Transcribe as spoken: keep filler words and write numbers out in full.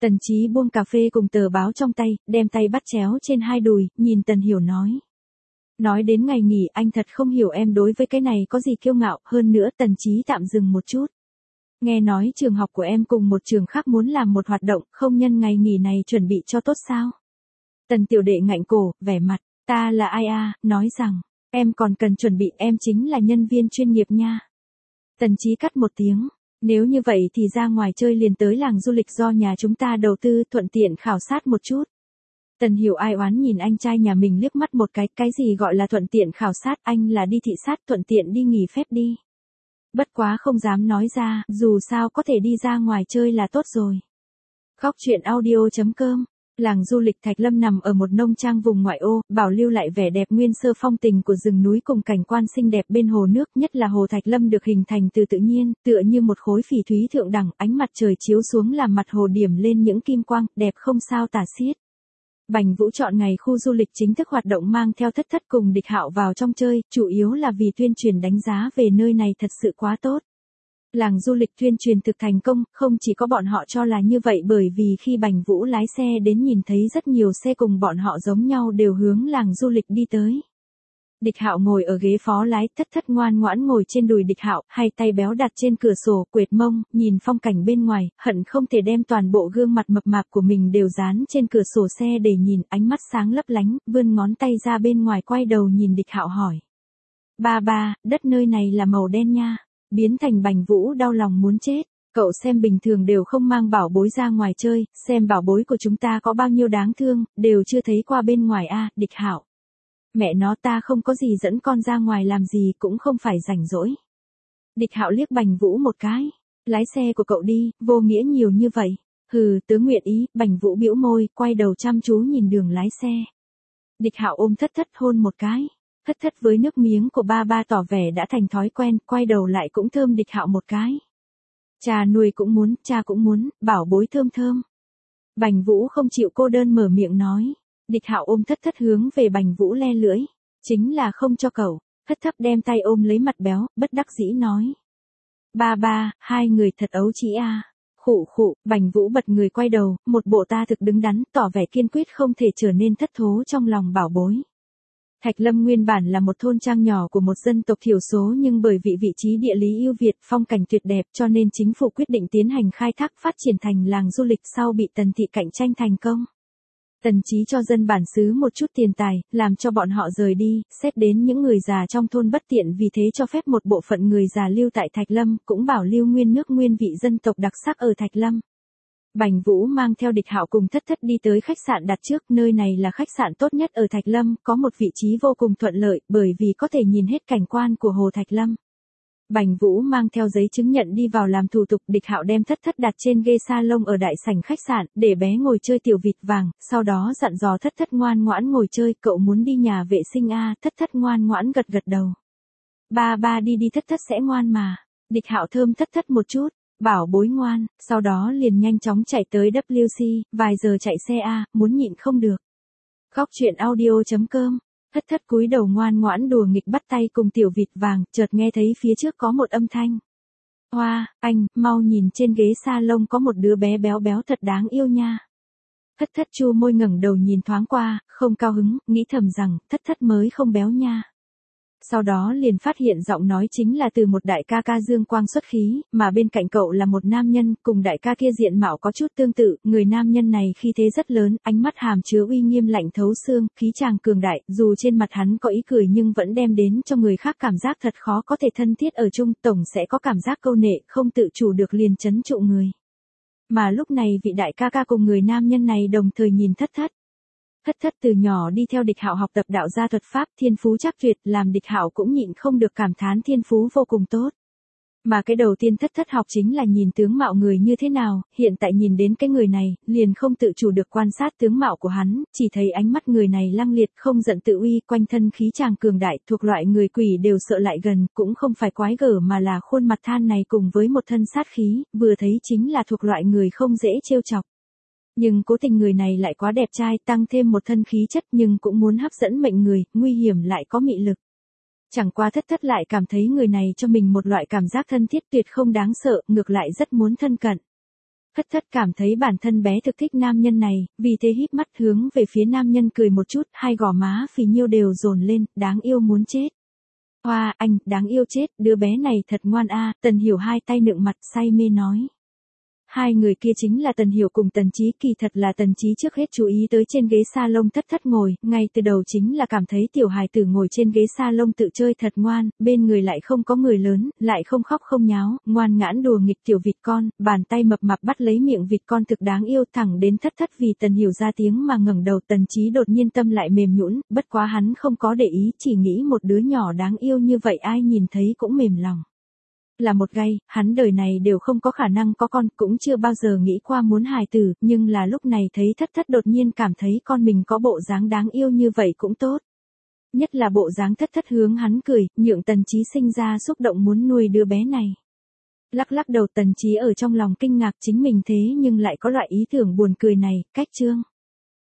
Tần Chí buông cà phê cùng tờ báo trong tay, đem tay bắt chéo trên hai đùi, nhìn Tần Hiểu nói. Nói đến ngày nghỉ anh thật không hiểu em đối với cái này có gì kiêu ngạo, hơn nữa Tần Chí tạm dừng một chút. Nghe nói trường học của em cùng một trường khác muốn làm một hoạt động, không nhân ngày nghỉ này chuẩn bị cho tốt sao? Tần tiểu đệ ngạnh cổ, vẻ mặt, ta là ai a, nói rằng, em còn cần chuẩn bị, em chính là nhân viên chuyên nghiệp nha. Tần Chí cắt một tiếng, nếu như vậy thì ra ngoài chơi liền tới làng du lịch do nhà chúng ta đầu tư, thuận tiện khảo sát một chút. Tần Hiểu ai oán nhìn anh trai nhà mình liếc mắt một cái, cái gì gọi là thuận tiện khảo sát, anh là đi thị sát, thuận tiện đi nghỉ phép đi. Bất quá không dám nói ra, dù sao có thể đi ra ngoài chơi là tốt rồi. Góc truyện audio chấm com. Làng du lịch Thạch Lâm nằm ở một nông trang vùng ngoại ô, bảo lưu lại vẻ đẹp nguyên sơ phong tình của rừng núi cùng cảnh quan xinh đẹp bên hồ nước, nhất là hồ Thạch Lâm được hình thành từ tự nhiên, tựa như một khối phỉ thúy thượng đẳng, ánh mặt trời chiếu xuống làm mặt hồ điểm lên những kim quang, đẹp không sao tả xiết. Bành Vũ chọn ngày khu du lịch chính thức hoạt động mang theo Thất Thất cùng Địch Hạo vào trong chơi, chủ yếu là vì tuyên truyền đánh giá về nơi này thật sự quá tốt. Làng du lịch tuyên truyền thực thành công, không chỉ có bọn họ cho là như vậy bởi vì khi Bành Vũ lái xe đến nhìn thấy rất nhiều xe cùng bọn họ giống nhau đều hướng làng du lịch đi tới. Địch Hạo ngồi ở ghế phó lái, Thất Thất ngoan ngoãn ngồi trên đùi Địch Hạo, hai tay béo đặt trên cửa sổ, quệt mông, nhìn phong cảnh bên ngoài, hận không thể đem toàn bộ gương mặt mập mạp của mình đều dán trên cửa sổ xe để nhìn, ánh mắt sáng lấp lánh, vươn ngón tay ra bên ngoài quay đầu nhìn Địch Hạo hỏi. Ba ba, đất nơi này là màu đen nha. Biến thành Bành Vũ đau lòng muốn chết. Cậu xem bình thường đều không mang bảo bối ra ngoài chơi, xem bảo bối của chúng ta có bao nhiêu đáng thương, đều chưa thấy qua bên ngoài a, Địch Hạo. Mẹ nó, ta không có gì dẫn con ra ngoài làm gì, cũng không phải rảnh rỗi. Địch Hạo liếc Bành Vũ một cái. Lái xe của cậu đi, vô nghĩa nhiều như vậy. Hừ, tớ nguyện ý. Bành Vũ bĩu môi, quay đầu chăm chú nhìn đường lái xe. Địch Hạo ôm Thất Thất hôn một cái. Thất Thất với nước miếng của ba ba tỏ vẻ đã thành thói quen, quay đầu lại cũng thơm Địch Hạo một cái. Cha nuôi cũng muốn, cha cũng muốn, bảo bối thơm thơm. Bành Vũ không chịu cô đơn mở miệng nói. Địch Hạo ôm Thất Thất hướng về Bành Vũ le lưỡi. Chính là không cho cậu. Thất Thất đem tay ôm lấy mặt béo, bất đắc dĩ nói. Ba ba, hai người thật ấu trĩ a. Khụ khụ, Bành Vũ bật người quay đầu, một bộ ta thực đứng đắn, tỏ vẻ kiên quyết không thể trở nên thất thố trong lòng bảo bối. Thạch Lâm nguyên bản là một thôn trang nhỏ của một dân tộc thiểu số nhưng bởi vì vị trí địa lý ưu việt, phong cảnh tuyệt đẹp cho nên chính phủ quyết định tiến hành khai thác phát triển thành làng du lịch sau bị Tần thị cạnh tranh thành công. Tần Chí cho dân bản xứ một chút tiền tài, làm cho bọn họ rời đi, xét đến những người già trong thôn bất tiện vì thế cho phép một bộ phận người già lưu tại Thạch Lâm, cũng bảo lưu nguyên nước nguyên vị dân tộc đặc sắc ở Thạch Lâm. Bành Vũ mang theo Địch Hạo cùng Thất Thất đi tới khách sạn đặt trước, nơi này là khách sạn tốt nhất ở Thạch Lâm, có một vị trí vô cùng thuận lợi, bởi vì có thể nhìn hết cảnh quan của hồ Thạch Lâm. Bành Vũ mang theo giấy chứng nhận đi vào làm thủ tục, Địch Hạo đem Thất Thất đặt trên ghế salon ở đại sảnh khách sạn, để bé ngồi chơi tiểu vịt vàng, sau đó dặn dò Thất Thất ngoan ngoãn ngồi chơi, cậu muốn đi nhà vệ sinh a, Thất Thất ngoan ngoãn gật gật đầu. Ba ba đi đi, Thất Thất sẽ ngoan mà. Địch Hạo thơm Thất Thất một chút. Bảo bối ngoan, sau đó liền nhanh chóng chạy tới W C, vài giờ chạy xe A, muốn nhịn không được. Góc truyện audio chấm com. Thất Thất cúi đầu ngoan ngoãn đùa nghịch bắt tay cùng tiểu vịt vàng, chợt nghe thấy phía trước có một âm thanh. Hoa, anh, mau nhìn trên ghế salon có một đứa bé béo béo thật đáng yêu nha. Thất Thất chu môi ngẩng đầu nhìn thoáng qua, không cao hứng, nghĩ thầm rằng, Thất Thất mới không béo nha. Sau đó liền phát hiện giọng nói chính là từ một đại ca ca dương quang xuất khí, mà bên cạnh cậu là một nam nhân, cùng đại ca kia diện mạo có chút tương tự, người nam nhân này khí thế rất lớn, ánh mắt hàm chứa uy nghiêm lạnh thấu xương, khí chàng cường đại, dù trên mặt hắn có ý cười nhưng vẫn đem đến cho người khác cảm giác thật khó có thể thân thiết ở chung, tổng sẽ có cảm giác câu nệ, không tự chủ được liền chấn trụ người. Mà lúc này vị đại ca ca cùng người nam nhân này đồng thời nhìn Thất Thất. Thất Thất từ nhỏ đi theo Địch Hạo học tập đạo gia thuật pháp, thiên phú chắc tuyệt, làm Địch Hạo cũng nhịn không được cảm thán thiên phú vô cùng tốt. Mà cái đầu tiên Thất Thất học chính là nhìn tướng mạo người như thế nào, hiện tại nhìn đến cái người này, liền không tự chủ được quan sát tướng mạo của hắn, chỉ thấy ánh mắt người này lăng liệt, không giận tự uy, quanh thân khí chàng cường đại, thuộc loại người quỷ đều sợ lại gần, cũng không phải quái gở mà là khuôn mặt than này cùng với một thân sát khí, vừa thấy chính là thuộc loại người không dễ trêu chọc. Nhưng cố tình người này lại quá đẹp trai, tăng thêm một thân khí chất nhưng cũng muốn hấp dẫn mệnh người, nguy hiểm lại có mị lực. Chẳng qua Thất Thất lại cảm thấy người này cho mình một loại cảm giác thân thiết tuyệt không đáng sợ, ngược lại rất muốn thân cận. Thất thất cảm thấy bản thân bé thực thích nam nhân này, vì thế híp mắt hướng về phía nam nhân cười một chút, hai gò má phì nhiêu đều dồn lên, đáng yêu muốn chết. Hoa, anh, đáng yêu chết, đứa bé này thật ngoan a. Tần Hiểu hai tay nựng mặt say mê nói. Hai người kia chính là Tần Hiểu cùng Tần Chí, kỳ thật là Tần Chí trước hết chú ý tới trên ghế salon thất thất ngồi, ngay từ đầu chính là cảm thấy tiểu hài tử ngồi trên ghế salon tự chơi thật ngoan, bên người lại không có người lớn, lại không khóc không nháo, ngoan ngãn đùa nghịch tiểu vịt con, bàn tay mập mạp bắt lấy miệng vịt con thực đáng yêu, thẳng đến thất thất vì Tần Hiểu ra tiếng mà ngẩng đầu. Tần Chí đột nhiên tâm lại mềm nhũn, bất quá hắn không có để ý, chỉ nghĩ một đứa nhỏ đáng yêu như vậy ai nhìn thấy cũng mềm lòng. Là một gay, hắn đời này đều không có khả năng có con, cũng chưa bao giờ nghĩ qua muốn hài tử, nhưng là lúc này thấy thất thất đột nhiên cảm thấy con mình có bộ dáng đáng yêu như vậy cũng tốt. Nhất là bộ dáng thất thất hướng hắn cười, nhượng Tần Chí sinh ra xúc động muốn nuôi đứa bé này. Lắc lắc đầu, Tần Chí ở trong lòng kinh ngạc chính mình thế nhưng lại có loại ý tưởng buồn cười này, cách chương.